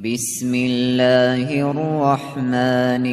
بسم الله الرحمن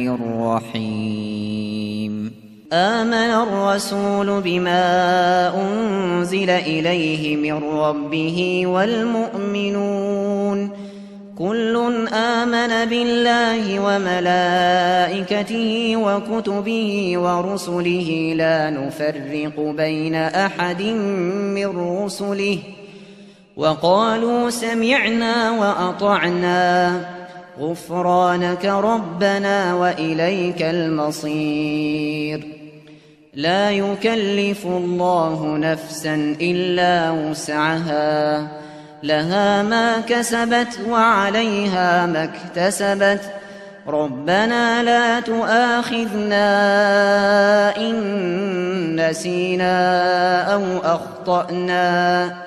الرحيم آمن الرسول بما أنزل إليه من ربه والمؤمنون كل آمن بالله وملائكته وكتبه ورسله لا نفرق بين أحد من رسله وقالوا سمعنا وأطعنا غفرانك ربنا وإليك المصير لا يكلف الله نفسا إلا وسعها لها ما كسبت وعليها ما اكتسبت ربنا لا تؤاخذنا إن نسينا أو أخطأنا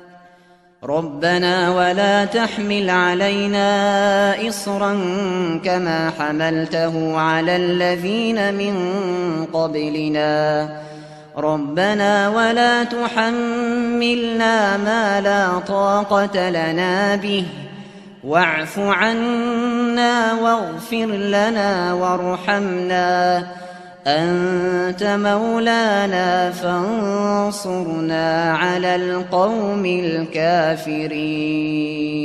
ربنا ولا تحمل علينا إصرا كما حملته على الذين من قبلنا ربنا ولا تحملنا ما لا طاقة لنا به واعف عنا واغفر لنا وارحمنا أنت مولانا فانصرنا على القوم الكافرين.